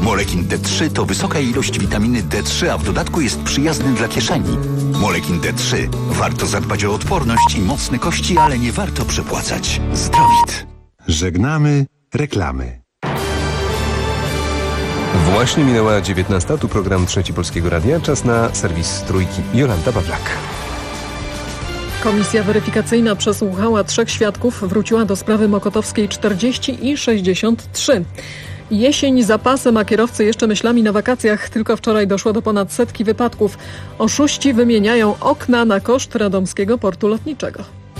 Molekin D3 to wysoka ilość witaminy D3, a w dodatku jest przyjazny dla kieszeni. Molekin D3. Warto zadbać o odporność i mocne kości, ale nie warto przepłacać. Zdrowit. Żegnamy reklamy. Właśnie minęła 19. Tu program Trzeci Polskiego Radia. Czas na serwis Trójki. Jolanta Pawlak. Komisja weryfikacyjna przesłuchała 3 świadków, wróciła do sprawy mokotowskiej 40 i 63. Jesień za pasem, a kierowcy jeszcze myślami na wakacjach. Tylko wczoraj doszło do ponad 100 wypadków. Oszuści wymieniają okna na koszt radomskiego portu lotniczego.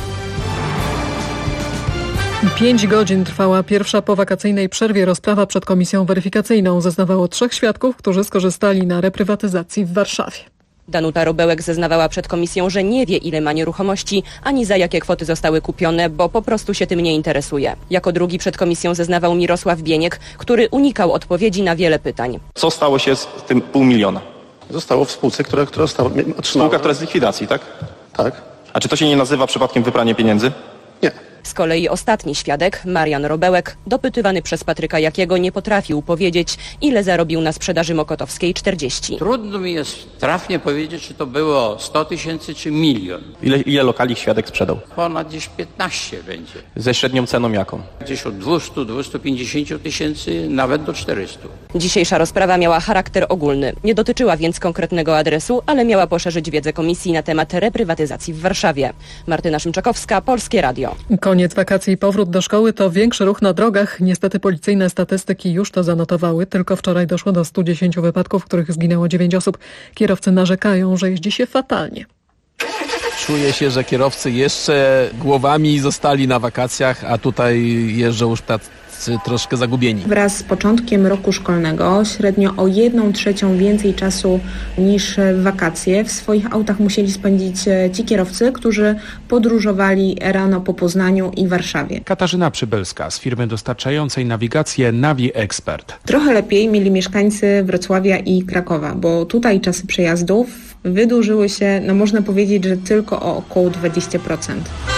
5 godzin trwała pierwsza po wakacyjnej przerwie rozprawa przed komisją weryfikacyjną. Zeznawało 3 świadków, którzy skorzystali na reprywatyzacji w Warszawie. Danuta Robełek zeznawała przed komisją, że nie wie, ile ma nieruchomości, ani za jakie kwoty zostały kupione, bo po prostu się tym nie interesuje. Jako drugi przed komisją zeznawał Mirosław Bieniek, który unikał odpowiedzi na wiele pytań. Co stało się z tym 500 000? Zostało w spółce, która została otrzymana. Spółka, która jest w likwidacji, tak? Tak. A czy to się nie nazywa przypadkiem wypranie pieniędzy? Nie. Z kolei ostatni świadek, Marian Robełek, dopytywany przez Patryka Jakiego, nie potrafił powiedzieć, ile zarobił na sprzedaży mokotowskiej 40. Trudno mi jest trafnie powiedzieć, czy to było 100 000 czy 1 000 000. Ile lokali świadek sprzedał? Ponad gdzieś 15 będzie. Ze średnią ceną jaką? Gdzieś od 200-250 tysięcy, nawet do 400. Dzisiejsza rozprawa miała charakter ogólny. Nie dotyczyła więc konkretnego adresu, ale miała poszerzyć wiedzę komisji na temat reprywatyzacji w Warszawie. Martyna Szymczakowska, Polskie Radio. Koniec wakacji i powrót do szkoły to większy ruch na drogach. Niestety policyjne statystyki już to zanotowały. Tylko wczoraj doszło do 110 wypadków, w których zginęło 9 osób. Kierowcy narzekają, że jeździ się fatalnie. Czuję się, że kierowcy jeszcze głowami zostali na wakacjach, a tutaj jeżdżą już troszkę zagubieni. Wraz z początkiem roku szkolnego średnio o 1/3 więcej czasu niż w wakacje w swoich autach musieli spędzić ci kierowcy, którzy podróżowali rano po Poznaniu i Warszawie. Katarzyna Przybylska z firmy dostarczającej nawigację Navi Expert. Trochę lepiej mieli mieszkańcy Wrocławia i Krakowa, bo tutaj czasy przejazdów wydłużyły się, można powiedzieć, że tylko o około 20%.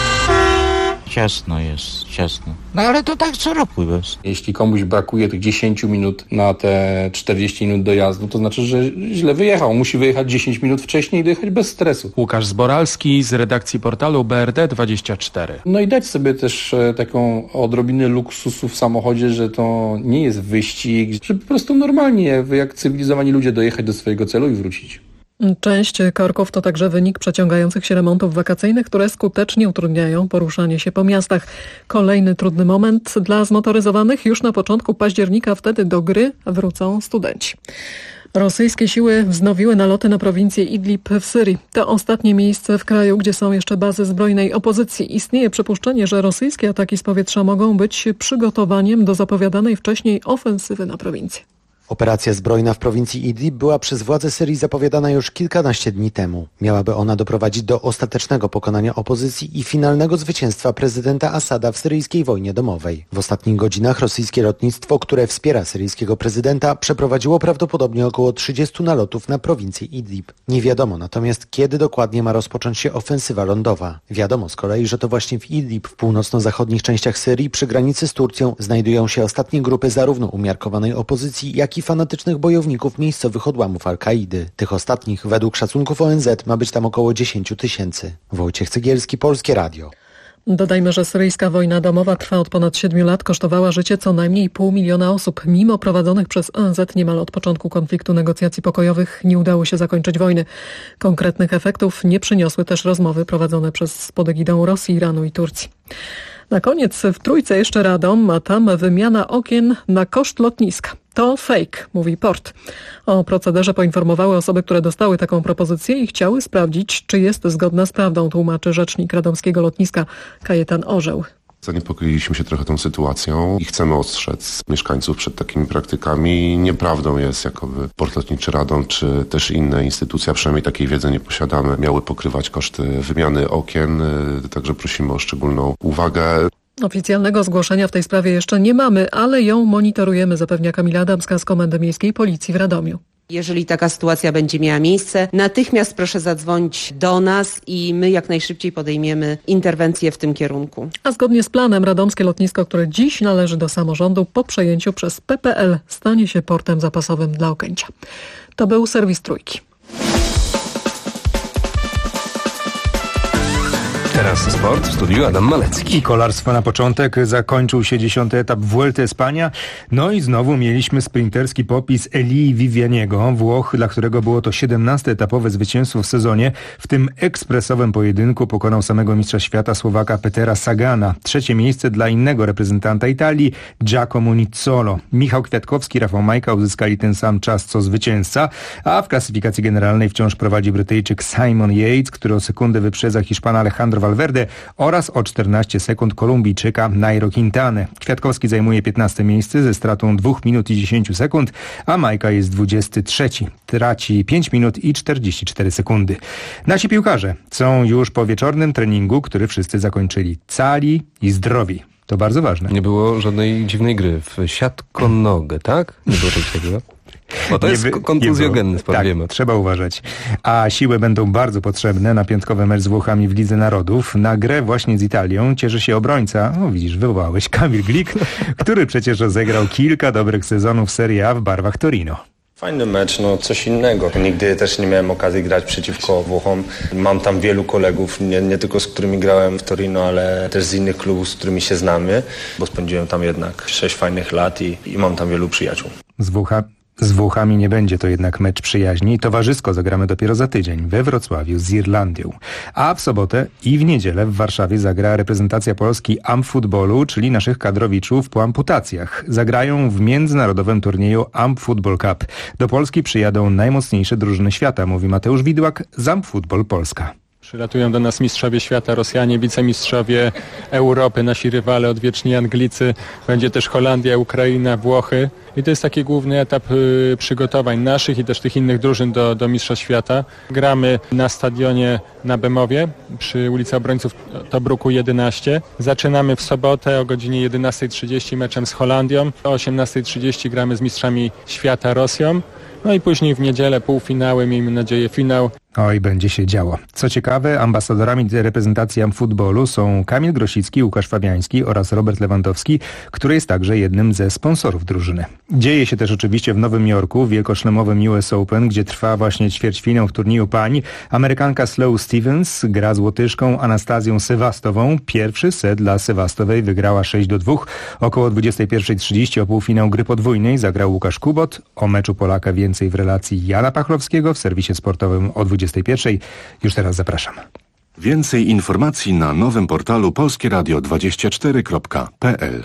Ciasno jest, ciasno. No ale to tak co roku jest. Jeśli komuś brakuje tych 10 minut na te 40 minut dojazdu, to znaczy, że źle wyjechał. Musi wyjechać 10 minut wcześniej i dojechać bez stresu. Łukasz Zboralski z redakcji portalu BRD24. No i dać sobie też taką odrobinę luksusu w samochodzie, że to nie jest wyścig, żeby po prostu normalnie, jak cywilizowani ludzie dojechać do swojego celu i wrócić. Część korków to także wynik przeciągających się remontów wakacyjnych, które skutecznie utrudniają poruszanie się po miastach. Kolejny trudny moment dla zmotoryzowanych. Już na początku października wtedy do gry wrócą studenci. Rosyjskie siły wznowiły naloty na prowincję Idlib w Syrii. To ostatnie miejsce w kraju, gdzie są jeszcze bazy zbrojnej opozycji. Istnieje przypuszczenie, że rosyjskie ataki z powietrza mogą być przygotowaniem do zapowiadanej wcześniej ofensywy na prowincję. Operacja zbrojna w prowincji Idlib była przez władze Syrii zapowiadana już kilkanaście dni temu. Miałaby ona doprowadzić do ostatecznego pokonania opozycji i finalnego zwycięstwa prezydenta Asada w syryjskiej wojnie domowej. W ostatnich godzinach rosyjskie lotnictwo, które wspiera syryjskiego prezydenta, przeprowadziło prawdopodobnie około 30 nalotów na prowincję Idlib. Nie wiadomo natomiast, kiedy dokładnie ma rozpocząć się ofensywa lądowa. Wiadomo z kolei, że to właśnie w Idlib, w północno-zachodnich częściach Syrii, przy granicy z Turcją, znajdują się ostatnie grupy zarówno umiarkowanej opozycji, jak i fanatycznych bojowników miejscowych odłamów Al-Kaidy. Tych ostatnich, według szacunków ONZ, ma być tam około 10 000. Wojciech Cegielski, Polskie Radio. Dodajmy, że syryjska wojna domowa trwa od ponad 7 lat, kosztowała życie co najmniej 500 000 osób. Mimo prowadzonych przez ONZ niemal od początku konfliktu negocjacji pokojowych nie udało się zakończyć wojny. Konkretnych efektów nie przyniosły też rozmowy prowadzone pod egidą Rosji, Iranu i Turcji. Na koniec w Trójce jeszcze Radom, a tam wymiana okien na koszt lotniska. To fake, mówi port. O procederze poinformowały osoby, które dostały taką propozycję i chciały sprawdzić, czy jest zgodna z prawdą, tłumaczy rzecznik radomskiego lotniska Kajetan Orzeł. Zaniepokoiliśmy się trochę tą sytuacją i chcemy ostrzec mieszkańców przed takimi praktykami. Nieprawdą jest, jakoby Port Lotniczy Radom czy też inne instytucje, a przynajmniej takiej wiedzy nie posiadamy, miały pokrywać koszty wymiany okien, także prosimy o szczególną uwagę. Oficjalnego zgłoszenia w tej sprawie jeszcze nie mamy, ale ją monitorujemy, zapewnia Kamila Adamska z Komendy Miejskiej Policji w Radomiu. Jeżeli taka sytuacja będzie miała miejsce, natychmiast proszę zadzwonić do nas i my jak najszybciej podejmiemy interwencję w tym kierunku. A zgodnie z planem radomskie lotnisko, które dziś należy do samorządu, po przejęciu przez PPL stanie się portem zapasowym dla Okęcia. To był serwis Trójki. Teraz sport, w studiu Adam Malecki. I kolarstwo na początek. Zakończył się 10. etap Vuelty Espania. No i znowu mieliśmy sprinterski popis Elii Vivianiego, Włoch, dla którego było to 17. etapowe zwycięstwo w sezonie. W tym ekspresowym pojedynku pokonał samego mistrza świata Słowaka Petera Sagana. 3. miejsce dla innego reprezentanta Italii, Giacomo Nizzolo. Michał Kwiatkowski, Rafał Majka uzyskali ten sam czas co zwycięzca, a w klasyfikacji generalnej wciąż prowadzi Brytyjczyk Simon Yates, który o sekundę wyprzedza Hiszpana Alejandro Valverde oraz o 14 sekund Kolumbijczyka Nairo Quintanę. Kwiatkowski zajmuje 15. miejsce ze stratą 2 minut i 10 sekund, a Majka jest 23. Traci 5 minut i 44 sekundy. Nasi piłkarze są już po wieczornym treningu, który wszyscy zakończyli cali i zdrowi. To bardzo ważne. Nie było żadnej dziwnej gry w siatko-nogę, tak? Nie było czegoś takiego? Bo to jest kontuzjogenny sport, tak, wiemy. Trzeba uważać. A siły będą bardzo potrzebne na piątkowy mecz z Włochami w Lidze Narodów. Na grę właśnie z Italią cieszy się obrońca, widzisz, wywołałeś, Kamil Glik, który przecież rozegrał kilka dobrych sezonów Serie A w barwach Torino. Fajny mecz, coś innego. Nigdy też nie miałem okazji grać przeciwko Włochom. Mam tam wielu kolegów, nie tylko z którymi grałem w Torino, ale też z innych klubów, z którymi się znamy, bo spędziłem tam jednak 6 fajnych lat i mam tam wielu przyjaciół. Z Włochami nie będzie to jednak mecz przyjaźni. Towarzysko zagramy dopiero za tydzień we Wrocławiu z Irlandią. A w sobotę i w niedzielę w Warszawie zagra reprezentacja Polski Amfootballu, czyli naszych kadrowiczów po amputacjach. Zagrają w międzynarodowym turnieju Amfootball Cup. Do Polski przyjadą najmocniejsze drużyny świata, mówi Mateusz Widłak z Amfootball Polska. Przylatują do nas mistrzowie świata, Rosjanie, wicemistrzowie Europy, nasi rywale odwieczni Anglicy. Będzie też Holandia, Ukraina, Włochy. I to jest taki główny etap przygotowań naszych i też tych innych drużyn do Mistrzostw Świata. Gramy na stadionie na Bemowie przy ulicy Obrońców Tobruku 11. Zaczynamy w sobotę o godzinie 11:30 meczem z Holandią. O 18:30 gramy z mistrzami świata Rosją. No i później w niedzielę półfinały, miejmy nadzieję finał. Oj, będzie się działo. Co ciekawe, ambasadorami reprezentacji Amfootballu są Kamil Grosicki, Łukasz Fabiański oraz Robert Lewandowski, który jest także jednym ze sponsorów drużyny. Dzieje się też oczywiście w Nowym Jorku, w wielkoszlemowym US Open, gdzie trwa właśnie ćwierćfinał w turnieju pań. Amerykanka Sloane Stephens gra z Łotyszką Anastazją Sewastową. Pierwszy set dla Sewastowej wygrała 6-2. Około 21:30 o półfinał gry podwójnej zagrał Łukasz Kubot. O meczu Polaka więcej w relacji Jana Pachlowskiego w serwisie sportowym o 21:00. Już teraz zapraszam. Więcej informacji na nowym portalu polskieradio24.pl.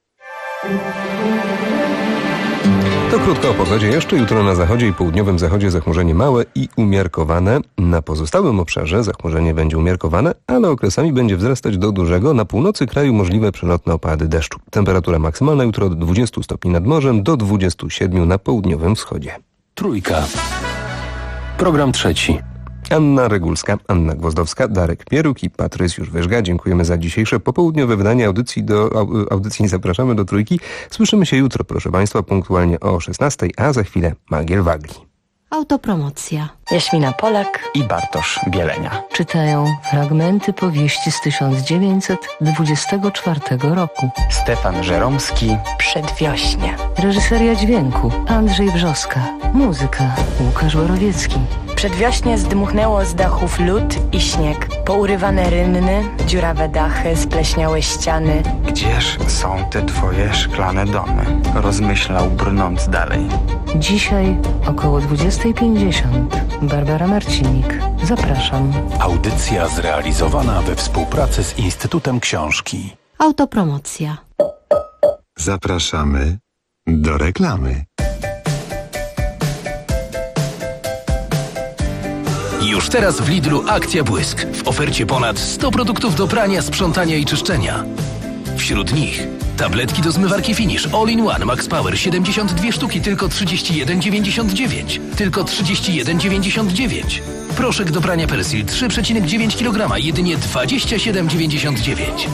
To krótko o pogodzie. Jeszcze jutro na zachodzie i południowym zachodzie zachmurzenie małe i umiarkowane. Na pozostałym obszarze zachmurzenie będzie umiarkowane, ale okresami będzie wzrastać do dużego. Na północy kraju możliwe przelotne opady deszczu. Temperatura maksymalna jutro od 20 stopni nad morzem do 27 na południowym wschodzie. Trójka. Program trzeci. Anna Regulska, Anna Gwozdowska, Darek Pieruk i Patrycjusz Wyżga. Dziękujemy za dzisiejsze popołudniowe wydanie audycji. Do audycji zapraszamy do Trójki. Słyszymy się jutro, proszę Państwa, punktualnie o 16:00, a za chwilę Magiel Wagli. Autopromocja. Jaśmina Polak i Bartosz Bielenia czytają fragmenty powieści z 1924 roku. Stefan Żeromski. Przedwiośnie. Reżyseria dźwięku Andrzej Brzoska. Muzyka Łukasz Borowiecki. Przedwiośnie zdmuchnęło z dachów lód i śnieg. Pourywane rynny, dziurawe dachy, spleśniałe ściany. Gdzież są te twoje szklane domy? Rozmyślał, brnąc dalej. Dzisiaj około 20:50. Barbara Marcinik. Zapraszam. Audycja zrealizowana we współpracy z Instytutem Książki. Autopromocja. Zapraszamy do reklamy. Już teraz w Lidlu akcja Błysk. W ofercie ponad 100 produktów do prania, sprzątania i czyszczenia. Wśród nich tabletki do zmywarki Finish All-in-One Max Power 72 sztuki, tylko 31,99. Tylko 31,99. Proszek do prania Persil 3,9 kg, jedynie 27,99.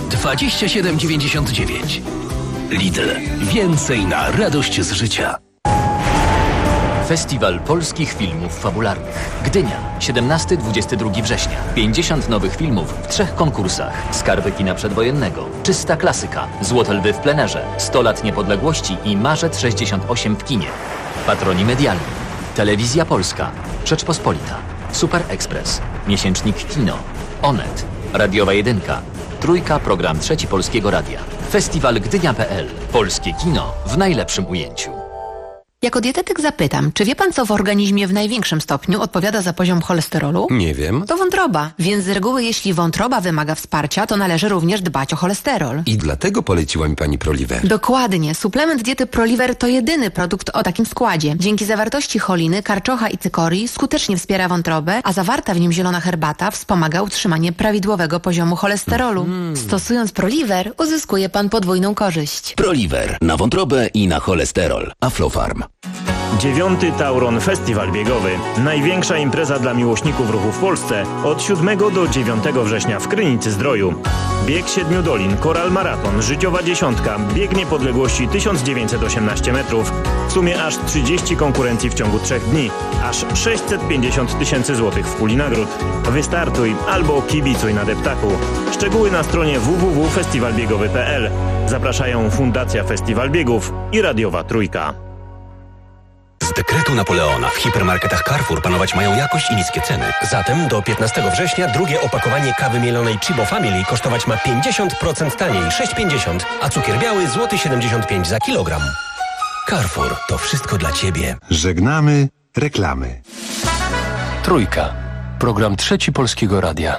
27,99. Lidl. Więcej na radość z życia. Festiwal Polskich Filmów Fabularnych. Gdynia, 17-22 września. 50 nowych filmów w 3 konkursach. Skarby kina przedwojennego, Czysta klasyka, Złote lwy w plenerze, 100 lat niepodległości i Marzec 68 w kinie. Patroni medialni. Telewizja Polska, Rzeczpospolita, Super Express, Miesięcznik Kino, Onet, Radiowa Jedynka, Trójka, program Trzeci Polskiego Radia. Festiwal Gdynia.pl. Polskie kino w najlepszym ujęciu. Jako dietetyk zapytam, czy wie pan, co w organizmie w największym stopniu odpowiada za poziom cholesterolu? Nie wiem. To wątroba, więc z reguły jeśli wątroba wymaga wsparcia, to należy również dbać o cholesterol. I dlatego poleciła mi pani Proliver. Dokładnie. Suplement diety Proliver to jedyny produkt o takim składzie. Dzięki zawartości choliny, karczocha i cykorii skutecznie wspiera wątrobę, a zawarta w nim zielona herbata wspomaga utrzymanie prawidłowego poziomu cholesterolu. Stosując Proliver, uzyskuje pan podwójną korzyść. Proliver na wątrobę i na cholesterol. Aflofarm. 9. Tauron Festiwal Biegowy. Największa impreza dla miłośników ruchu w Polsce od 7 do 9 września w Krynicy-Zdroju. Bieg 7 dolin, Koral Maraton, Życiowa Dziesiątka, bieg niepodległości 1918 metrów. W sumie aż 30 konkurencji w ciągu 3 dni. Aż 650 tysięcy złotych w puli nagród. Wystartuj albo kibicuj na deptaku. Szczegóły na stronie www.festiwalbiegowy.pl. Zapraszają Fundacja Festiwal Biegów i Radiowa Trójka. Z dekretu Napoleona w hipermarketach Carrefour panować mają jakość i niskie ceny. Zatem do 15 września drugie opakowanie kawy mielonej Chibo Family kosztować ma 50% taniej, 6,50, a cukier biały złoty 75 za kilogram. Carrefour, to wszystko dla Ciebie. Żegnamy reklamy. Trójka. Program Trzeci Polskiego Radia.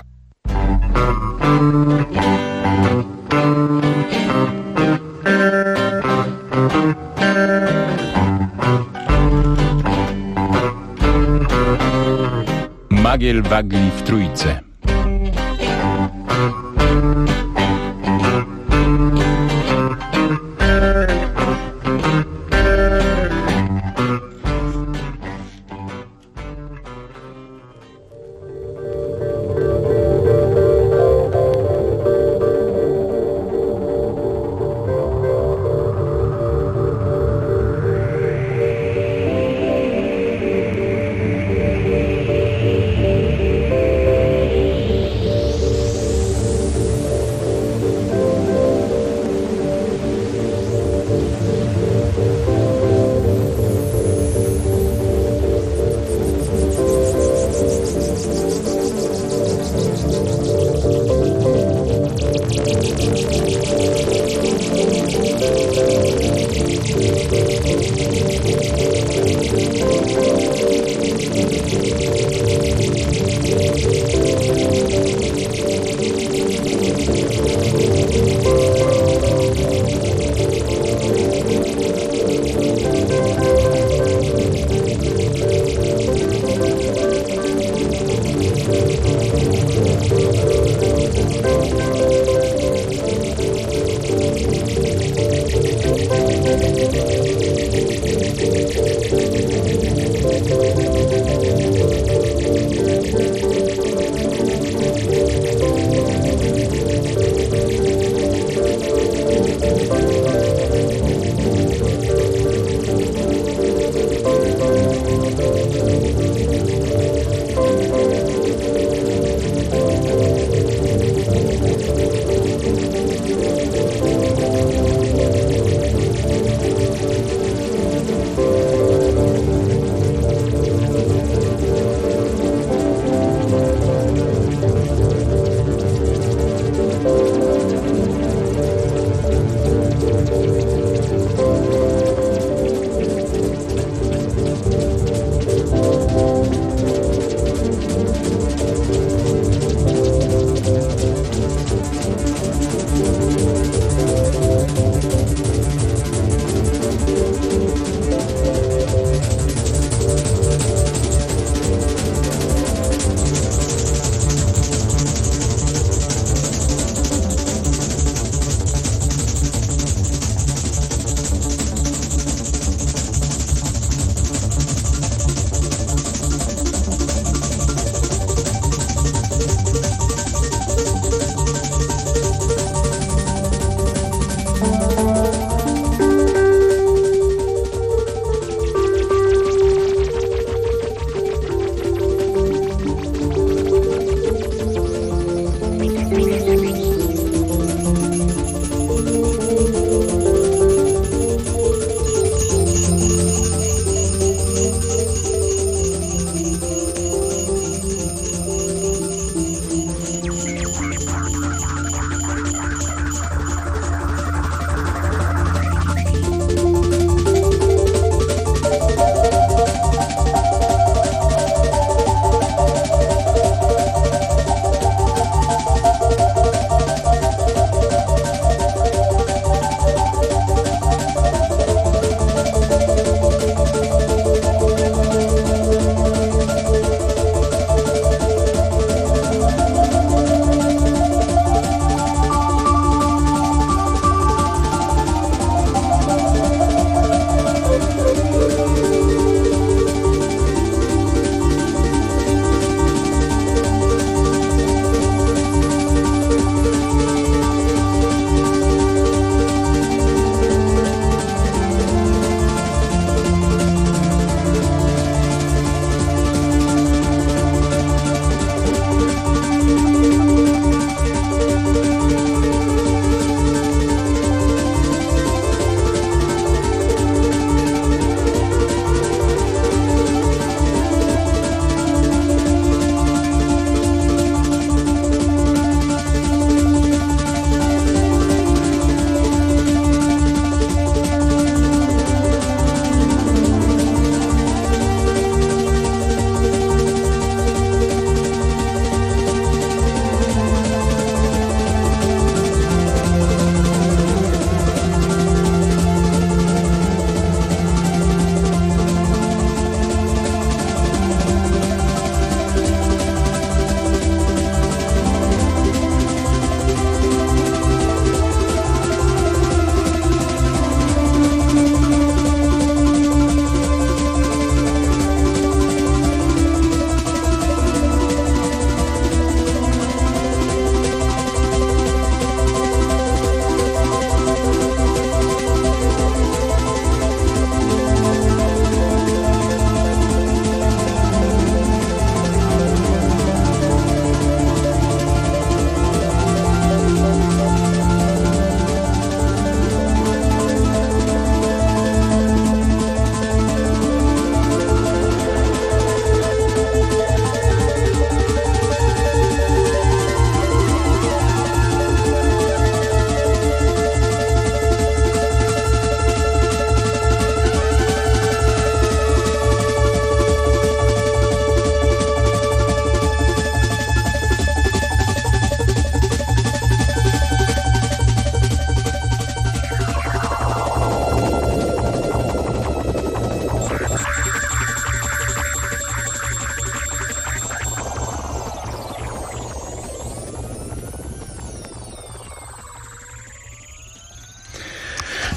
Magiel Wagli w Trójce.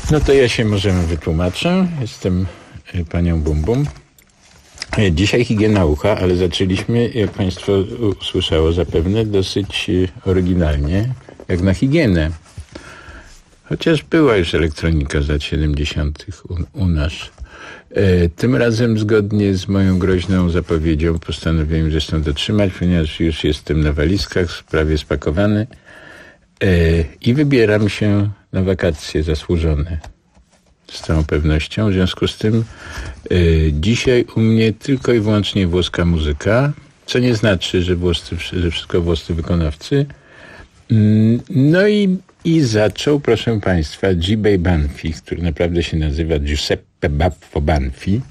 No to ja się możemy wytłumaczę. Jestem panią Bum Bum. Dzisiaj higiena ucha, ale zaczęliśmy, jak państwo usłyszało zapewne, dosyć oryginalnie, jak na higienę. Chociaż była już elektronika z lat 70. u nas. Tym razem zgodnie z moją groźną zapowiedzią postanowiłem zresztą dotrzymać, ponieważ już jestem na walizkach, prawie spakowany i wybieram się na wakacje zasłużone. Z całą pewnością. W związku z tym dzisiaj u mnie tylko i wyłącznie włoska muzyka, co nie znaczy, że wszystko włoscy wykonawcy. No i zaczął, proszę państwa, G.B. Banfi, który naprawdę się nazywa Giuseppe Baffo Banfi.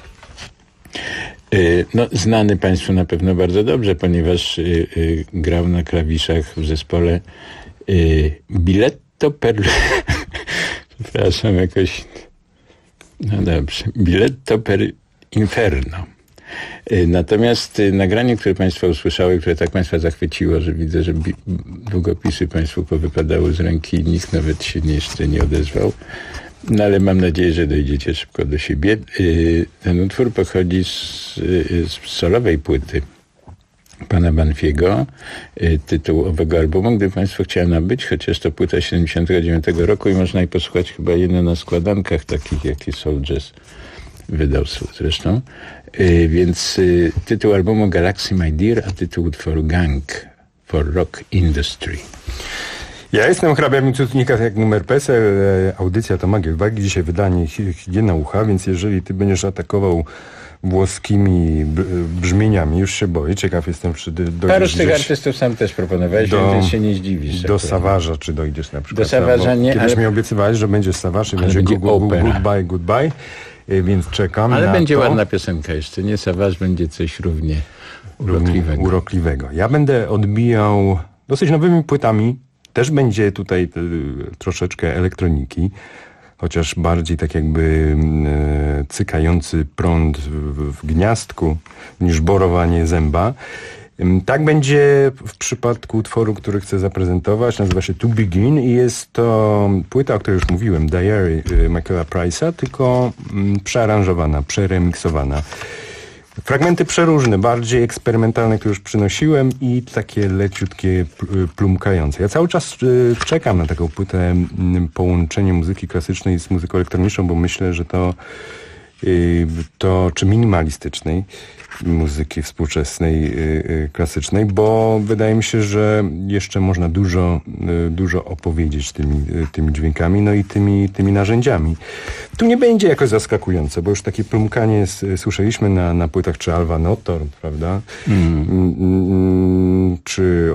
No, znany państwu na pewno bardzo dobrze, ponieważ grał na klawiszach w zespole Biletto per... Przepraszam, jakoś... No dobrze. Biletto per Inferno. Natomiast nagranie, które państwo usłyszały, które tak państwa zachwyciło, że widzę, że długopisy państwu powypadały z ręki i nikt nawet się jeszcze nie odezwał. No ale mam nadzieję, że dojdziecie szybko do siebie. Ten utwór pochodzi z solowej płyty pana Banfiego, tytuł owego albumu, gdyby państwo chciała nabyć, chociaż to płyta 79 roku i można jej posłuchać chyba jedno na składankach takich, jakie Soul Jazz wydał zresztą. Więc tytuł albumu Galaxy My Dear, a tytuł utworu Gang for Rock Industry. Ja jestem hrabia Micutnika, jak numer PESEL. Audycja to Magiel Wagi, dzisiaj wydanie Higiena Ucha, więc jeżeli ty będziesz atakował włoskimi brzmieniami, już się boję. Ciekaw jestem, czy dojdziesz... Paru z tych artystów sam też proponowałeś, więc się nie zdziwisz. Do Savage'a, czy dojdziesz na przykład. Do Savage'a nie, kiedyś mi obiecywałeś, że będzie Savage i będzie Goodbye, więc czekam ale na będzie to. Ładna piosenka jeszcze, nie Savage, będzie coś równie urokliwego. Ja będę odbijał dosyć nowymi płytami. Też będzie tutaj troszeczkę elektroniki, chociaż bardziej tak jakby cykający prąd w gniazdku niż borowanie zęba. Tak będzie w przypadku utworu, który chcę zaprezentować. Nazywa się To Begin i jest to płyta, o której już mówiłem, Diary Michaela Price'a, tylko przearanżowana, przeremiksowana. Fragmenty przeróżne, bardziej eksperymentalne, które już przynosiłem i takie leciutkie, plumkające. Ja cały czas czekam na taką płytę połączenie muzyki klasycznej z muzyką elektroniczną, bo myślę, że to czy minimalistycznej muzyki współczesnej, klasycznej, bo wydaje mi się, że jeszcze można dużo opowiedzieć tymi dźwiękami, no i tymi narzędziami. Tu nie będzie jakoś zaskakujące, bo już takie plumkanie słyszeliśmy na płytach czy Alva Notor, prawda? Czy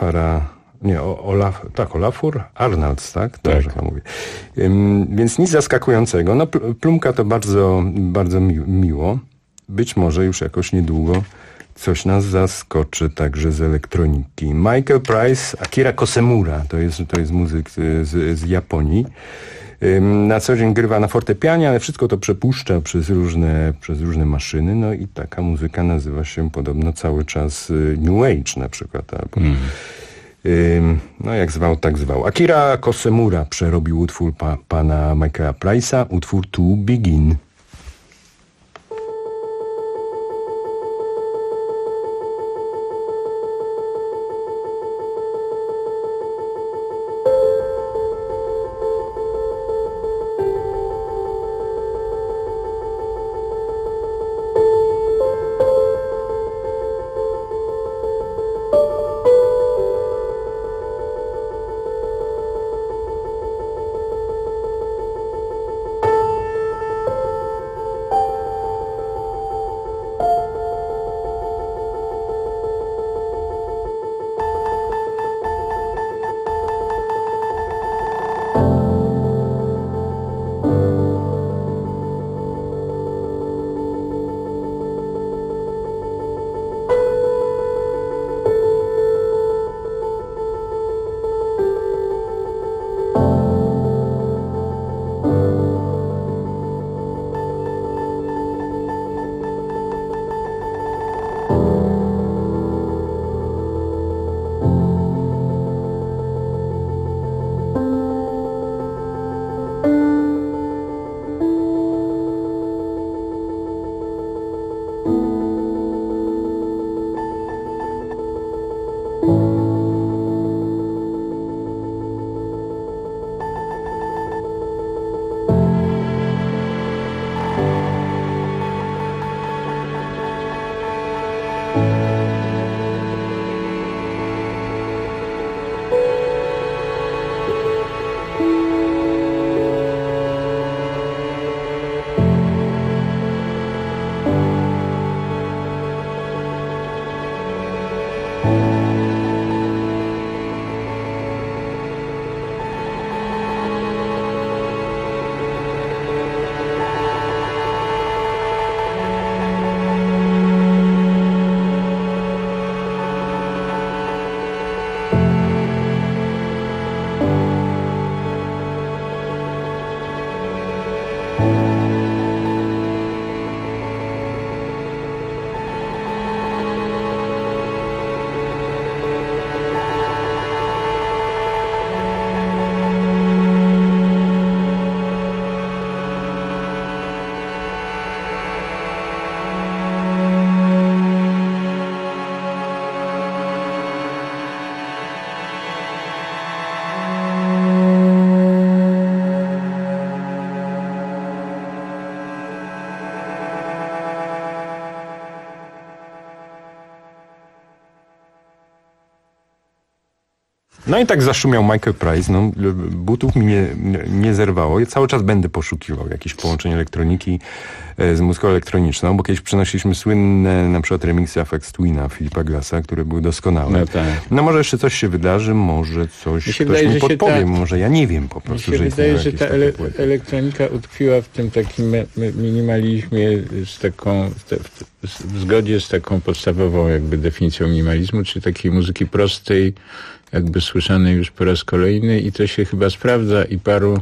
Olafur Arnalds, tak? Dobrze chyba mówię. Więc nic zaskakującego. No, plumka to bardzo, bardzo miło. Być może już jakoś niedługo coś nas zaskoczy także z elektroniki. Michael Price, Akira Kosemura, to jest muzyk z Japonii. Na co dzień grywa na fortepianie, ale wszystko to przepuszcza przez różne maszyny. No i taka muzyka nazywa się podobno cały czas New Age na przykład. Albo, no jak zwał, tak zwał. Akira Kosemura przerobił utwór pana Michaela Price'a, utwór To Begin. No i tak zaszumiał Michael Price, no, butów mi nie zerwało. Ja cały czas będę poszukiwał jakichś połączeń elektroniki z muzyką elektroniczną, bo kiedyś przynosiliśmy słynne na przykład remixy Aphex Twina Philipa Glassa, które były doskonałe. No tak. No może jeszcze coś się wydarzy, może ktoś mi podpowie, może ja nie wiem po prostu, że istnieją jakieś takie płyty. Mi się wydaje, że ta elektronika utkwiła w tym takim minimalizmie w zgodzie z taką podstawową jakby definicją minimalizmu, czyli takiej muzyki prostej, jakby słyszanej już po raz kolejny, i to się chyba sprawdza i paru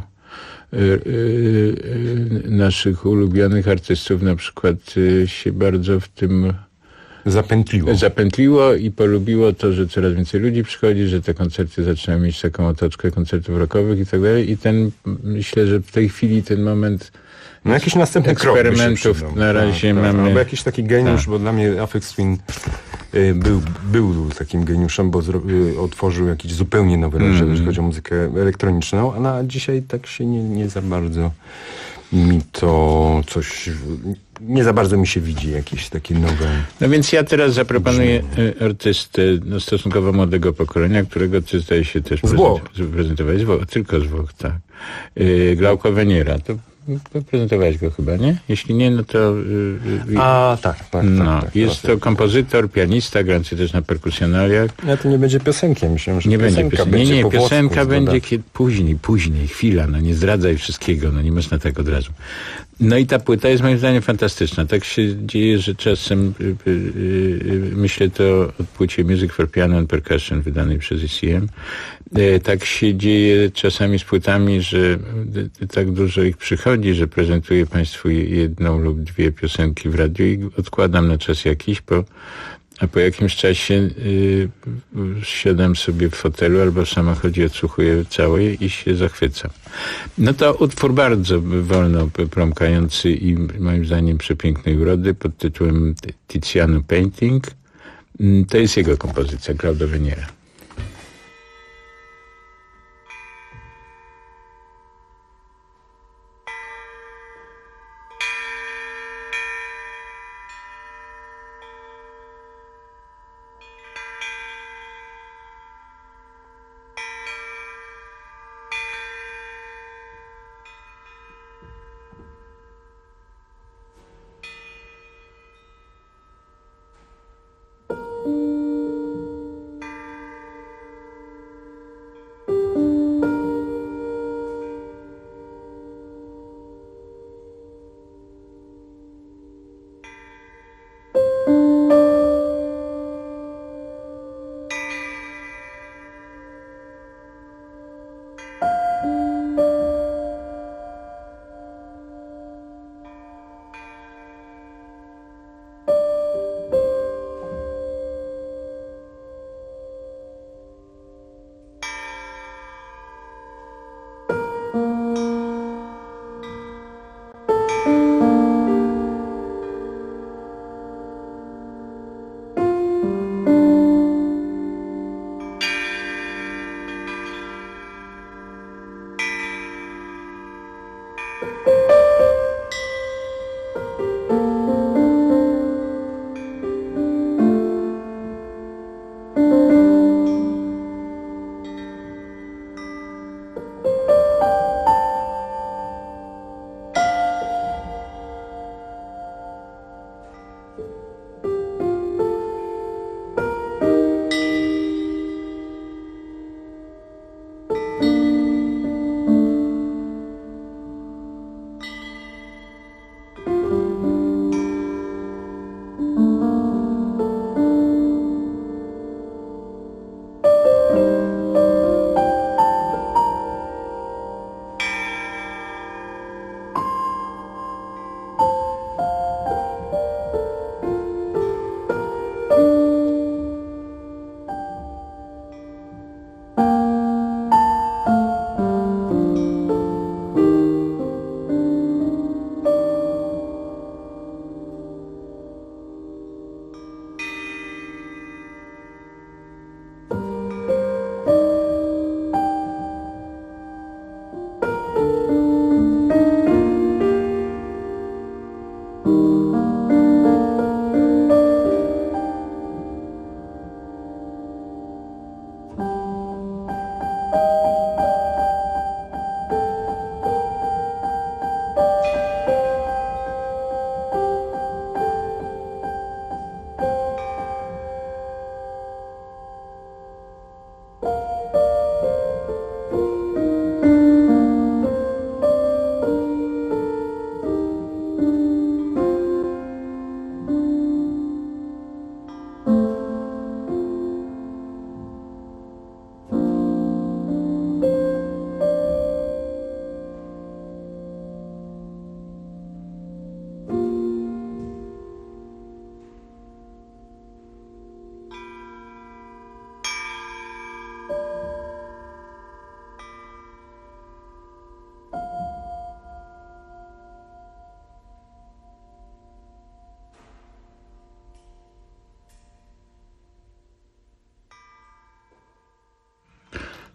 naszych ulubionych artystów na przykład się bardzo w tym zapętliło i polubiło to, że coraz więcej ludzi przychodzi, że te koncerty zaczynają mieć taką otoczkę koncertów rockowych i tak dalej. I myślę, że w tej chwili ten moment jakiś następny eksperymentów na razie mamy. Albo jakiś taki geniusz, bo dla mnie Aphex Twin był takim geniuszem, bo otworzył jakieś zupełnie nowe rzeczy, jeśli chodzi o muzykę elektroniczną, a na dzisiaj tak się nie za bardzo mi to coś... Nie za bardzo mi się widzi jakieś takie nowe... No więc ja teraz zaproponuję artystę stosunkowo młodego pokolenia, którego ty zdaje się też prezentować. Tylko z Włoch, tak. Glauco Veniera. To prezentowałeś go chyba, nie? Jeśli nie, no to... Tak. Jest to kompozytor, pianista, grający też na perkusjonaliach. No to nie będzie piosenki, myślałem, że nie piosenka będzie. Nie, piosenka będzie później, chwila, no nie zdradzaj wszystkiego, no nie można tak od razu. No i ta płyta jest moim zdaniem fantastyczna. Tak się dzieje, że czasem myślę to o płycie Music for Piano and Percussion wydanej przez ECM. Tak się dzieje czasami z płytami, że tak dużo ich przychodzi, że prezentuję Państwu jedną lub dwie piosenki w radiu i odkładam na czas jakiś, a po jakimś czasie siadam sobie w fotelu albo w samochodzie, odsłuchuję całej i się zachwycam. No to utwór bardzo wolno promkający i moim zdaniem przepięknej urody pod tytułem Tiziano Painting. To jest jego kompozycja, Glauco Veniera.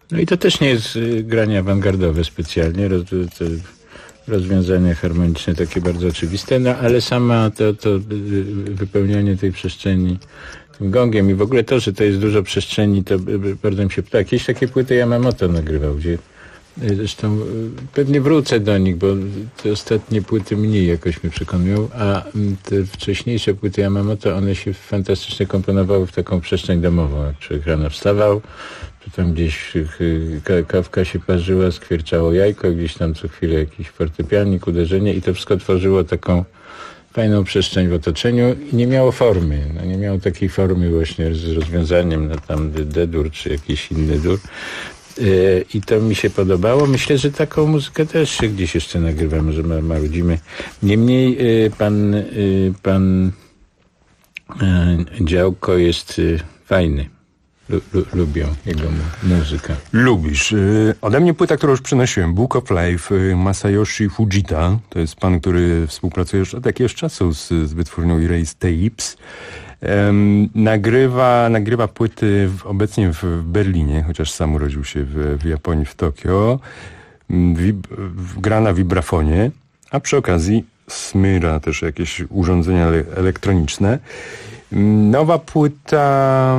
No i to też nie jest granie awangardowe specjalnie, rozwiązania harmoniczne takie bardzo oczywiste, no ale sama to wypełnianie tej przestrzeni tym gongiem i w ogóle to, że to jest dużo przestrzeni, to bardzo mi się podoba. Jakieś takie płyty Yamamoto nagrywał, gdzie zresztą pewnie wrócę do nich, bo te ostatnie płyty mniej jakoś mnie przekonują, a te wcześniejsze płyty Yamamoto, one się fantastycznie komponowały w taką przestrzeń domową. Jak człowiek rano wstawał, to tam gdzieś kawka się parzyła, skwierczało jajko, gdzieś tam co chwilę jakiś fortepianik, uderzenie i to wszystko tworzyło taką fajną przestrzeń w otoczeniu i nie miało formy. No, nie miało takiej formy właśnie z rozwiązaniem na tam D-dur czy jakiś inny dur. I to mi się podobało. Myślę, że taką muzykę też się gdzieś jeszcze nagrywamy, że marudzimy. Niemniej pan Działko jest fajny. Lubię jego muzykę. Lubisz. Ode mnie płyta, którą już przynosiłem. Book of Life, Masayoshi Fujita. To jest pan, który współpracuje już od jakiegoś czasu z wytwórnią Erase Tapes. Nagrywa płyty obecnie w Berlinie, chociaż sam urodził się w Japonii, w Tokio. Gra na vibrafonie, a przy okazji smyra też jakieś urządzenia elektroniczne. Nowa płyta,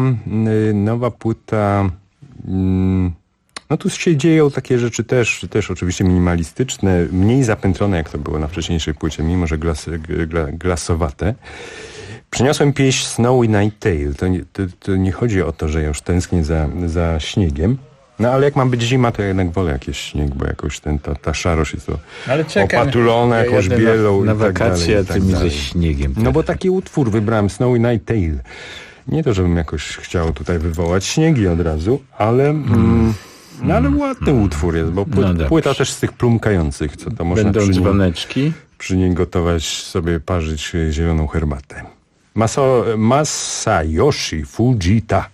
no tu się dzieją takie rzeczy też oczywiście minimalistyczne, mniej zapętlone jak to było na wcześniejszej płycie, mimo że glasowate. Przyniosłem pieśń Snowy Night Tale. To nie chodzi o to, że ja już tęsknię za śniegiem. No ale jak ma być zima, to ja jednak wolę jakiś śnieg, bo jakoś ta szarość jest to opatulona jakąś bielą na i tak wakacje, dalej. a ty mi ze śniegiem. No bo taki utwór wybrałem, Snowy Night Tale. Nie to, żebym jakoś chciał tutaj wywołać śniegi od razu, ale... No ale ładny utwór jest, bo płyta też z tych plumkających, co to można będą dzwoneczki. Przy niej gotować sobie, parzyć zieloną herbatę. Masayoshi Fujita.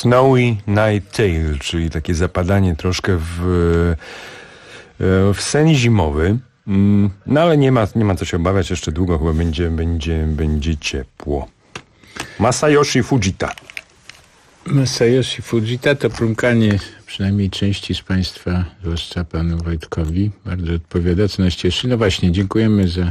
Snowy Night Tale, czyli takie zapadanie troszkę w sen zimowy. No ale nie ma co się obawiać, jeszcze długo chyba będzie ciepło. Masayoshi Fujita. Masayoshi Fujita to plumkanie przynajmniej części z Państwa, zwłaszcza panu Wojtkowi, bardzo odpowiada, co nas cieszy. No właśnie, dziękujemy za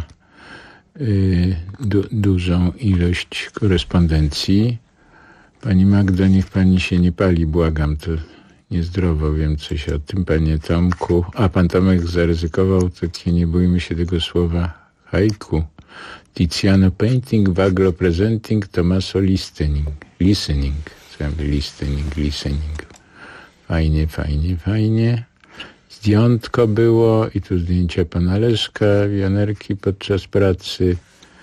dużą ilość korespondencji. Pani Magdo, niech pani się nie pali, błagam, to niezdrowo, wiem coś o tym, panie Tomku. A pan Tomek zaryzykował takie, nie bójmy się tego słowa, haiku. Tiziano painting, Waglo presenting, Tommaso listening. Listening. Fajnie. Zdjątko było i tu zdjęcia pana Leszka, wianerki podczas pracy.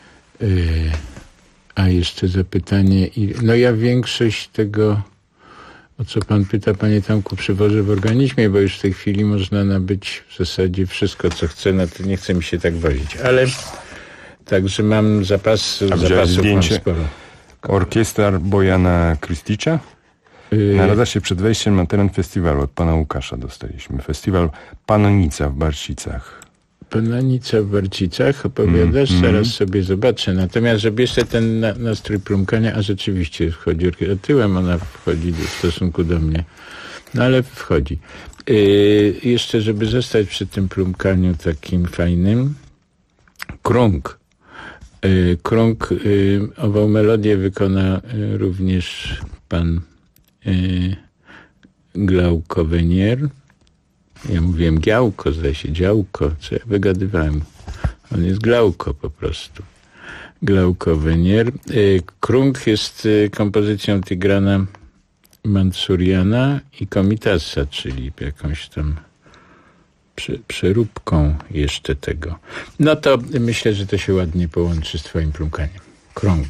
A jeszcze zapytanie, no ja większość tego, o co pan pyta, panie Tomku, przywożę w organizmie, bo już w tej chwili można nabyć w zasadzie wszystko, co chcę, no to nie chce mi się tak wozić, ale także mam zapasów mam sporo. Orkiestra Bojana Krysticza naradza się przed wejściem na teren festiwalu. Od pana Łukasza dostaliśmy. Festiwal Panonica w Barcicach. Panonica w Barcicach, opowiadasz? Zaraz sobie zobaczę. Natomiast, żeby jeszcze ten nastrój plumkania, a rzeczywiście wchodzi tyłem, ona wchodzi w stosunku do mnie. No ale wchodzi. Jeszcze, żeby zostać przy tym plumkaniu takim fajnym. Krąg. Ową melodię wykona również pan Glauco-Venier. Ja mówiłem Giałko, zdaje się, Działko, co ja wygadywałem. On jest Glauco po prostu. Glauco-Venier. Krąg jest kompozycją Tigrana Mansuriana i Komitasa, czyli jakąś tam przeróbką jeszcze tego. No to myślę, że to się ładnie połączy z twoim plumkaniem. Krąg.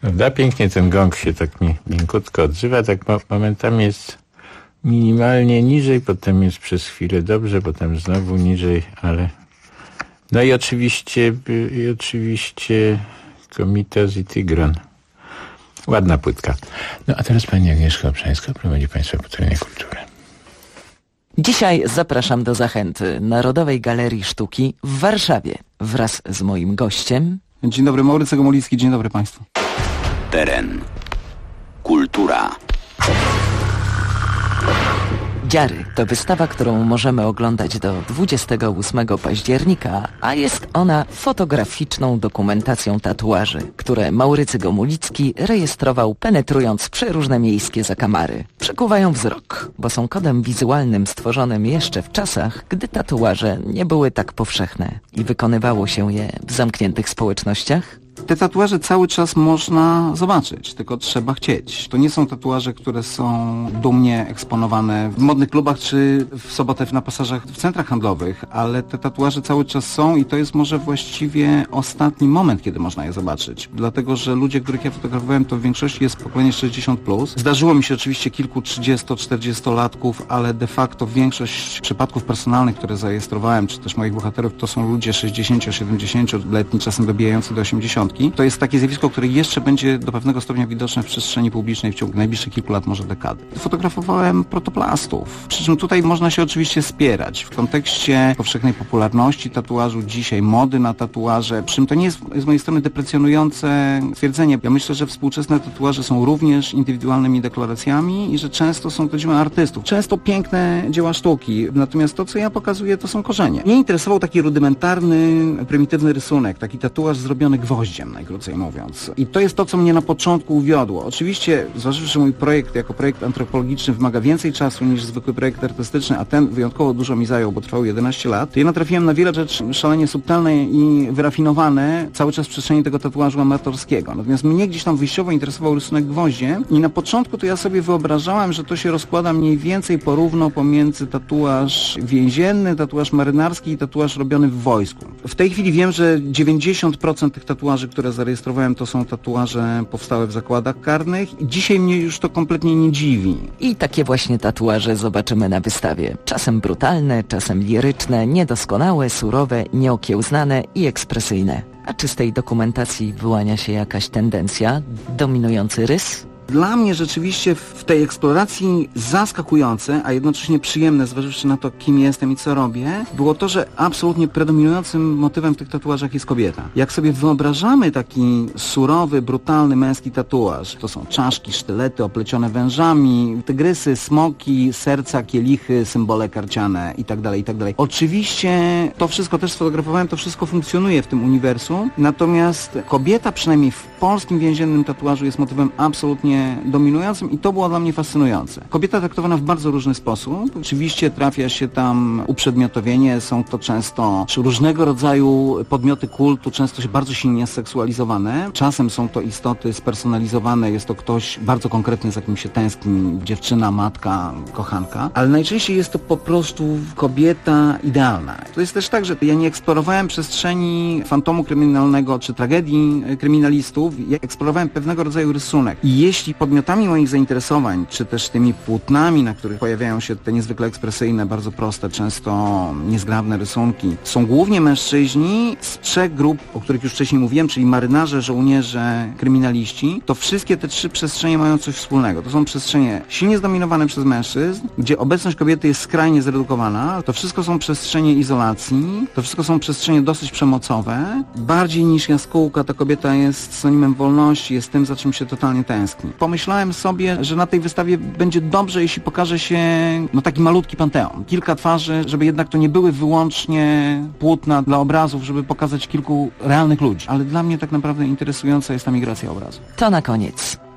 Prawda? Pięknie ten gong się tak miękutko odzywa, tak momentami jest minimalnie niżej, potem jest przez chwilę dobrze, potem znowu niżej, ale... No i oczywiście Komitas i Tygron. Ładna płytka. No a teraz pani Agnieszka Obszańska prowadzi państwa Potrójnej Kultury. Dzisiaj zapraszam do zachęty Narodowej Galerii Sztuki w Warszawie wraz z moim gościem. Dzień dobry, Maurycy Gomulicki, dzień dobry państwu. Teren. Kultura. Dziary to wystawa, którą możemy oglądać do 28 października, a jest ona fotograficzną dokumentacją tatuaży, które Maurycy Gomulicki rejestrował, penetrując przeróżne miejskie zakamary. Przykuwają wzrok, bo są kodem wizualnym stworzonym jeszcze w czasach, gdy tatuaże nie były tak powszechne i wykonywało się je w zamkniętych społecznościach. Te tatuaże cały czas można zobaczyć, tylko trzeba chcieć. To nie są tatuaże, które są dumnie eksponowane w modnych klubach czy w sobotę na pasażach w centrach handlowych, ale te tatuaże cały czas są i to jest może właściwie ostatni moment, kiedy można je zobaczyć. Dlatego, że ludzie, których ja fotografowałem, to w większości jest pokolenie 60+. Zdarzyło mi się oczywiście kilku 30-40-latków, ale de facto większość przypadków personalnych, które zarejestrowałem, czy też moich bohaterów, to są ludzie 60-70-letni, czasem dobijający do 80. To jest takie zjawisko, które jeszcze będzie do pewnego stopnia widoczne w przestrzeni publicznej w ciągu najbliższych kilku lat, może dekady. Fotografowałem protoplastów, przy czym tutaj można się oczywiście spierać w kontekście powszechnej popularności tatuażu dzisiaj, mody na tatuaże, przy czym to nie jest z mojej strony deprecjonujące stwierdzenie. Ja myślę, że współczesne tatuaże są również indywidualnymi deklaracjami i że często są to dzieła artystów, często piękne dzieła sztuki, natomiast to, co ja pokazuję, to są korzenie. Mnie interesował taki rudymentarny, prymitywny rysunek, taki tatuaż zrobiony gwoździem, najkrócej mówiąc. I to jest to, co mnie na początku uwiodło. Oczywiście, zważywszy, że mój projekt jako projekt antropologiczny wymaga więcej czasu niż zwykły projekt artystyczny, a ten wyjątkowo dużo mi zajął, bo trwał 11 lat, to ja natrafiłem na wiele rzeczy szalenie subtelne i wyrafinowane cały czas w przestrzeni tego tatuażu amatorskiego. Natomiast mnie gdzieś tam wyjściowo interesował rysunek gwoździem i na początku to ja sobie wyobrażałem, że to się rozkłada mniej więcej porówno pomiędzy tatuaż więzienny, tatuaż marynarski i tatuaż robiony w wojsku. W tej chwili wiem, że 90% tych tatuaży, które zarejestrowałem, to są tatuaże powstałe w zakładach karnych i dzisiaj mnie już to kompletnie nie dziwi. I takie właśnie tatuaże zobaczymy na wystawie. Czasem brutalne, czasem liryczne, niedoskonałe, surowe, nieokiełznane i ekspresyjne. A czy z tej dokumentacji wyłania się jakaś tendencja, dominujący rys? Dla mnie rzeczywiście w tej eksploracji zaskakujące, a jednocześnie przyjemne, zważywszy na to, kim jestem i co robię, było to, że absolutnie predominującym motywem w tych tatuażach jest kobieta. Jak sobie wyobrażamy taki surowy, brutalny męski tatuaż, to są czaszki, sztylety oplecione wężami, tygrysy, smoki, serca, kielichy, symbole karciane itd., itd. Oczywiście to wszystko też sfotografowałem, to wszystko funkcjonuje w tym uniwersum, natomiast kobieta, przynajmniej w polskim więziennym tatuażu, jest motywem absolutnie dominującym i to było dla mnie fascynujące. Kobieta traktowana w bardzo różny sposób. Oczywiście trafia się tam uprzedmiotowienie, są to często różnego rodzaju podmioty kultu, często się bardzo silnie seksualizowane. Czasem są to istoty spersonalizowane, jest to ktoś bardzo konkretny, z jakim się tęskni, dziewczyna, matka, kochanka, ale najczęściej jest to po prostu kobieta idealna. To jest też tak, że ja nie eksplorowałem przestrzeni fantomu kryminalnego czy tragedii kryminalistów, ja eksplorowałem pewnego rodzaju rysunek. I jeśli podmiotami moich zainteresowań, czy też tymi płótnami, na których pojawiają się te niezwykle ekspresyjne, bardzo proste, często niezgrabne rysunki, są głównie mężczyźni z trzech grup, o których już wcześniej mówiłem, czyli marynarze, żołnierze, kryminaliści, to wszystkie te trzy przestrzenie mają coś wspólnego. To są przestrzenie silnie zdominowane przez mężczyzn, gdzie obecność kobiety jest skrajnie zredukowana. To wszystko są przestrzenie izolacji, to wszystko są przestrzenie dosyć przemocowe. Bardziej niż jaskółka ta kobieta jest synonimem wolności, jest tym, za czym się totalnie tęskni. Pomyślałem sobie, że na tej wystawie będzie dobrze, jeśli pokaże się taki malutki panteon. Kilka twarzy, żeby jednak to nie były wyłącznie płótna dla obrazów, żeby pokazać kilku realnych ludzi. Ale dla mnie tak naprawdę interesująca jest ta migracja obrazu. To na koniec.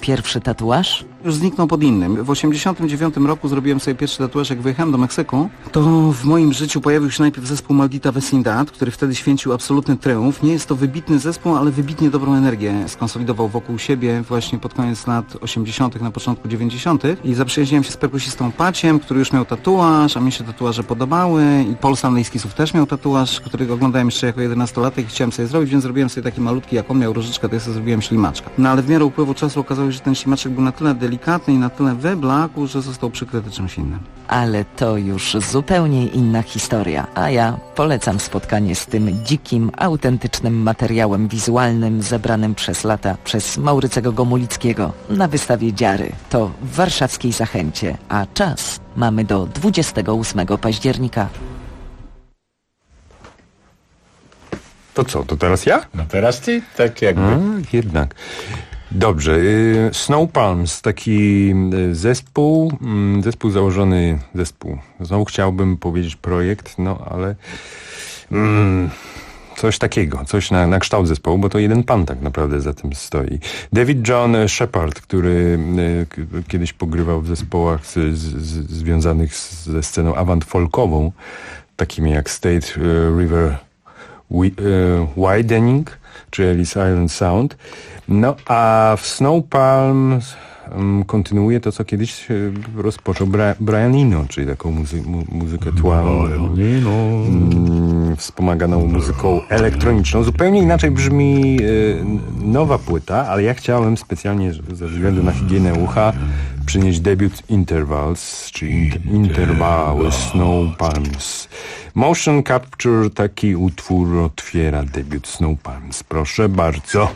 pierwszy tatuaż? Już zniknął pod innym. W 1989 roku zrobiłem sobie pierwszy tatuaż, jak wyjechałem do Meksyku. To w moim życiu pojawił się najpierw zespół Maldita Vecindad, który wtedy święcił absolutny triumf. Nie jest to wybitny zespół, ale wybitnie dobrą energię skonsolidował wokół siebie właśnie pod koniec lat 80., na początku 90. I zaprzyjaźniłem się z perkusistą Paciem, który już miał tatuaż, a mi się tatuaże podobały. I Paul Stanley Skissów też miał tatuaż, którego oglądałem jeszcze jako 11-latek i chciałem sobie zrobić, więc zrobiłem sobie taki malutki, jak on miał różyczkę, to ja sobie zrobiłem ślimaczka. No ale w miarę upływu czasu okazało się, że ten ślimaczek był na tyle delikatny i na tyle wyblakł, że został przykryty czymś innym. Ale to już zupełnie inna historia, a ja polecam spotkanie z tym dzikim, autentycznym materiałem wizualnym zebranym przez lata przez Maurycego Gomulickiego na wystawie Dziary. To w warszawskiej Zachęcie, a czas mamy do 28 października. To co, to teraz ja? No teraz ty, tak jakby. Jednak. Dobrze. Snow Palms, taki zespół założony, znowu chciałbym powiedzieć projekt, no ale coś takiego, coś na kształt zespołu, bo to jeden pan tak naprawdę za tym stoi. David John Shepard, który kiedyś pogrywał w zespołach związanych ze sceną avant-folkową, takimi jak State River Widening, czy Ellis Island Sound. No a w Snow Palms kontynuuje to, co kiedyś rozpoczął Brian Eno, czyli taką muzykę tła wspomaganą muzyką elektroniczną. Zupełnie inaczej brzmi nowa płyta, ale ja chciałem specjalnie ze względu na higienę ucha przynieść debiut Intervals, czyli interwały Snow Palms. Motion Capture, taki utwór otwiera debiut Snow Palms. Proszę bardzo.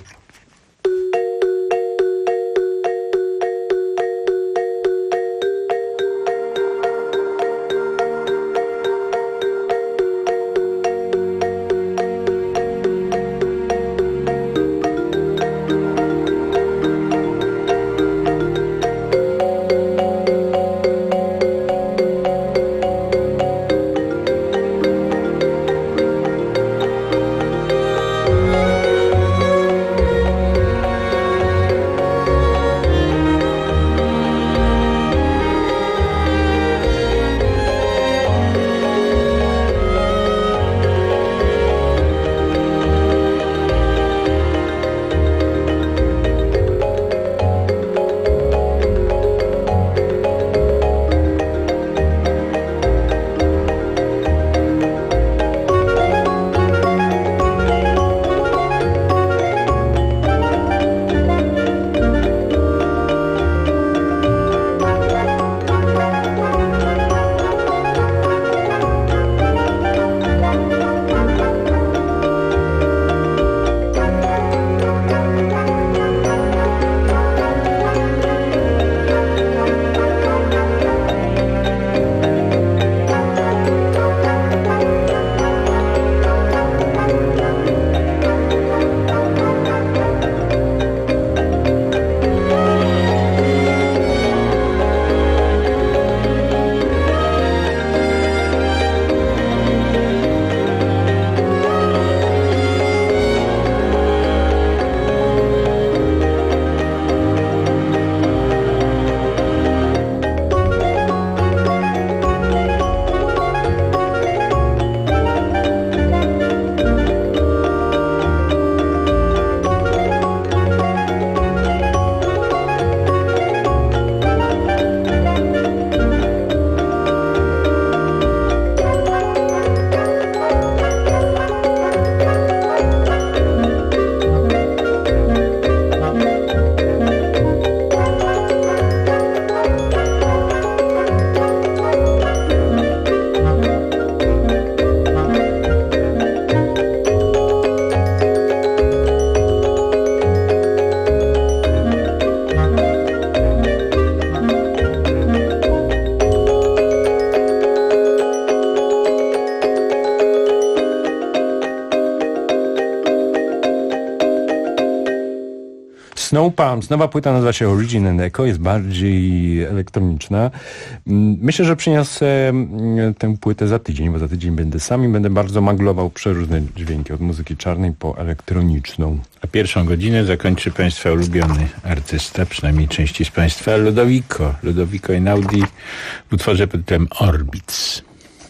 Snow Palms, nowa płyta nazywa się Origin and Echo, jest bardziej elektroniczna. Myślę, że przyniosę tę płytę za tydzień, bo za tydzień będę sam i będę bardzo maglował przeróżne dźwięki, od muzyki czarnej po elektroniczną. A pierwszą godzinę zakończy Państwa ulubiony artysta, przynajmniej części z Państwa, Ludovico Einaudi w utworze pod tytułem Orbits.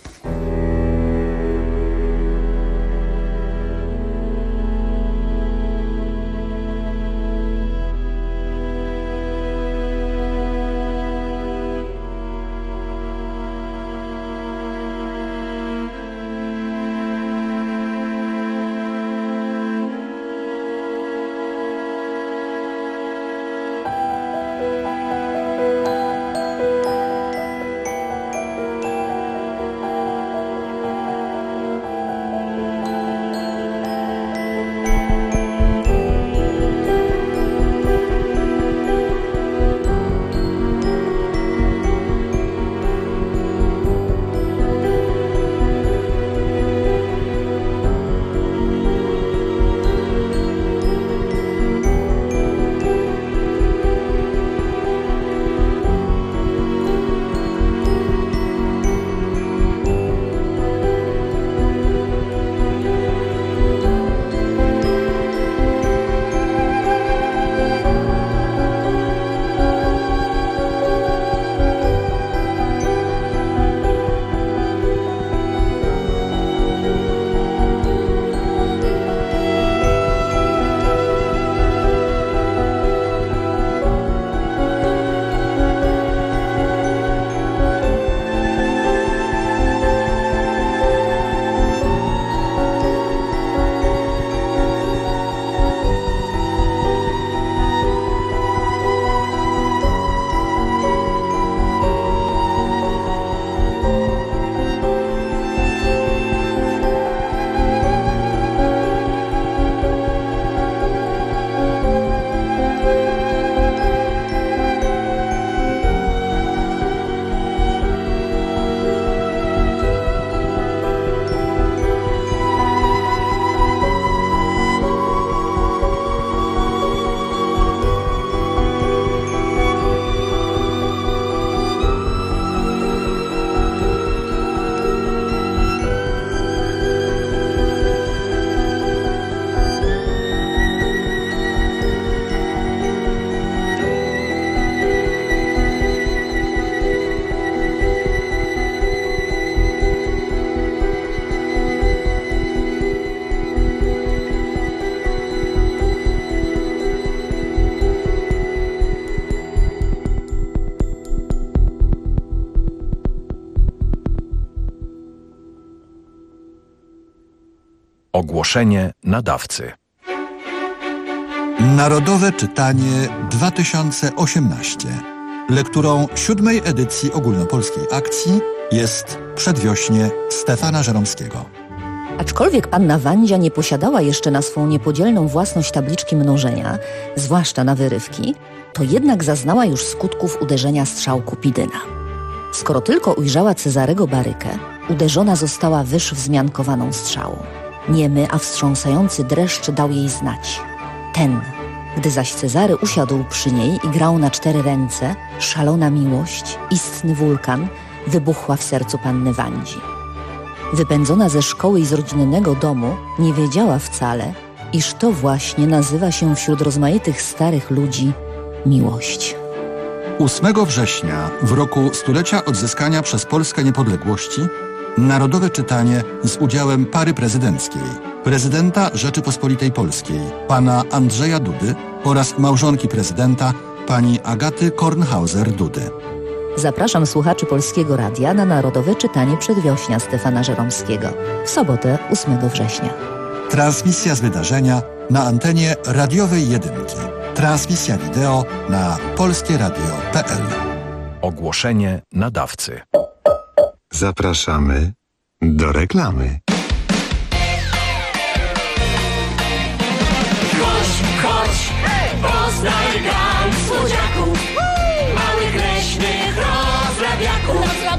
Ogłoszenie nadawcy. Narodowe Czytanie 2018. Lekturą 7. edycji ogólnopolskiej akcji jest Przedwiośnie Stefana Żeromskiego. Aczkolwiek panna Wandzia nie posiadała jeszcze na swą niepodzielną własność tabliczki mnożenia, zwłaszcza na wyrywki, to jednak zaznała już skutków uderzenia strzał Kupidyna. Skoro tylko ujrzała Cezarego Barykę, uderzona została wyż wzmiankowaną strzałą. Niemy, a wstrząsający dreszcz dał jej znać. Ten. Gdy zaś Cezary usiadł przy niej i grał na 4 ręce, szalona miłość, istny wulkan, wybuchła w sercu panny Wandzi. Wypędzona ze szkoły i z rodzinnego domu, nie wiedziała wcale, iż to właśnie nazywa się wśród rozmaitych starych ludzi miłość. 8 września, w roku stulecia odzyskania przez Polskę niepodległości, Narodowe Czytanie z udziałem pary prezydenckiej, prezydenta Rzeczypospolitej Polskiej, pana Andrzeja Dudy oraz małżonki prezydenta, pani Agaty Kornhauser-Dudy. Zapraszam słuchaczy Polskiego Radia na Narodowe Czytanie Przedwiośnia Stefana Żeromskiego w sobotę 8 września. Transmisja z wydarzenia na antenie radiowej Jedynki. Transmisja wideo na polskieradio.pl. Ogłoszenie nadawcy. Zapraszamy do reklamy. Chodź, poznaj gang słodziaków, małych leśnych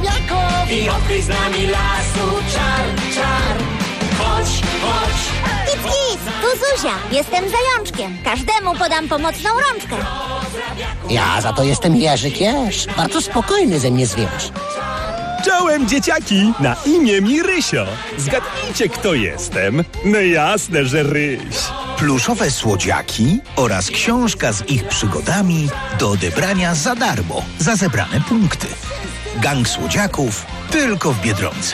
rozrabiaków i odkryj z nami lasu czar. Chodź Tu Zuzia, jestem zajączkiem. Każdemu podam pomocną rączkę. Ja za to jestem Jerzyk Jerz. Bardzo spokojny ze mnie zwierz. Czołem, dzieciaki! Na imię mi Rysio. Zgadnijcie, kto jestem. No jasne, że Ryś. Pluszowe słodziaki oraz książka z ich przygodami do odebrania za darmo, za zebrane punkty. Gang słodziaków tylko w Biedronce.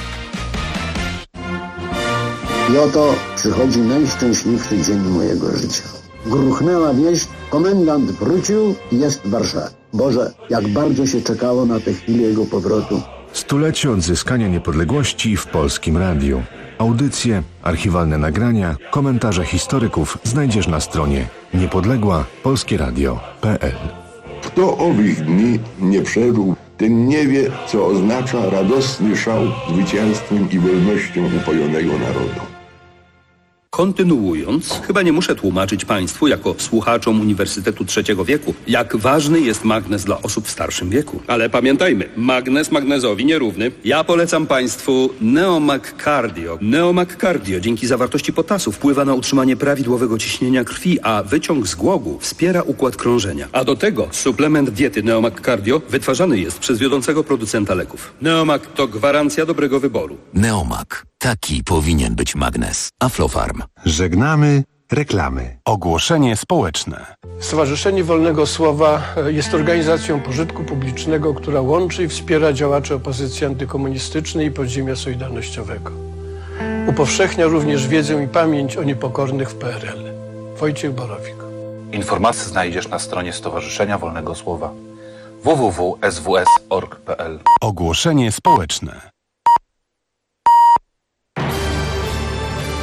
I oto przychodzi najszczęśliwszy dzień mojego życia. Gruchnęła wieść, komendant wrócił i jest w Warszawie. Boże, jak bardzo się czekało na tę chwilę jego powrotu. Stulecie odzyskania niepodległości w Polskim Radiu. Audycje, archiwalne nagrania, komentarze historyków znajdziesz na stronie niepodległapolskieradio.pl. Kto owych dni nie przeżył, ten nie wie, co oznacza radosny szał zwycięstwem i wolnością upojonego narodu. Kontynuując, chyba nie muszę tłumaczyć Państwu, jako słuchaczom Uniwersytetu III wieku, jak ważny jest magnez dla osób w starszym wieku. Ale pamiętajmy, magnez magnezowi nierówny. Ja polecam Państwu Neomag Cardio. Neomag Cardio dzięki zawartości potasu wpływa na utrzymanie prawidłowego ciśnienia krwi, a wyciąg z głogu wspiera układ krążenia. A do tego suplement diety Neomag Cardio wytwarzany jest przez wiodącego producenta leków. Neomag to gwarancja dobrego wyboru. Neomag. Taki powinien być magnez. Aflofarm. Żegnamy reklamy. Ogłoszenie społeczne. Stowarzyszenie Wolnego Słowa jest organizacją pożytku publicznego, która łączy i wspiera działaczy opozycji antykomunistycznej i podziemia solidarnościowego. Upowszechnia również wiedzę i pamięć o niepokornych w PRL. Wojciech Borowik. Informacje znajdziesz na stronie Stowarzyszenia Wolnego Słowa www.sws.org.pl. Ogłoszenie społeczne.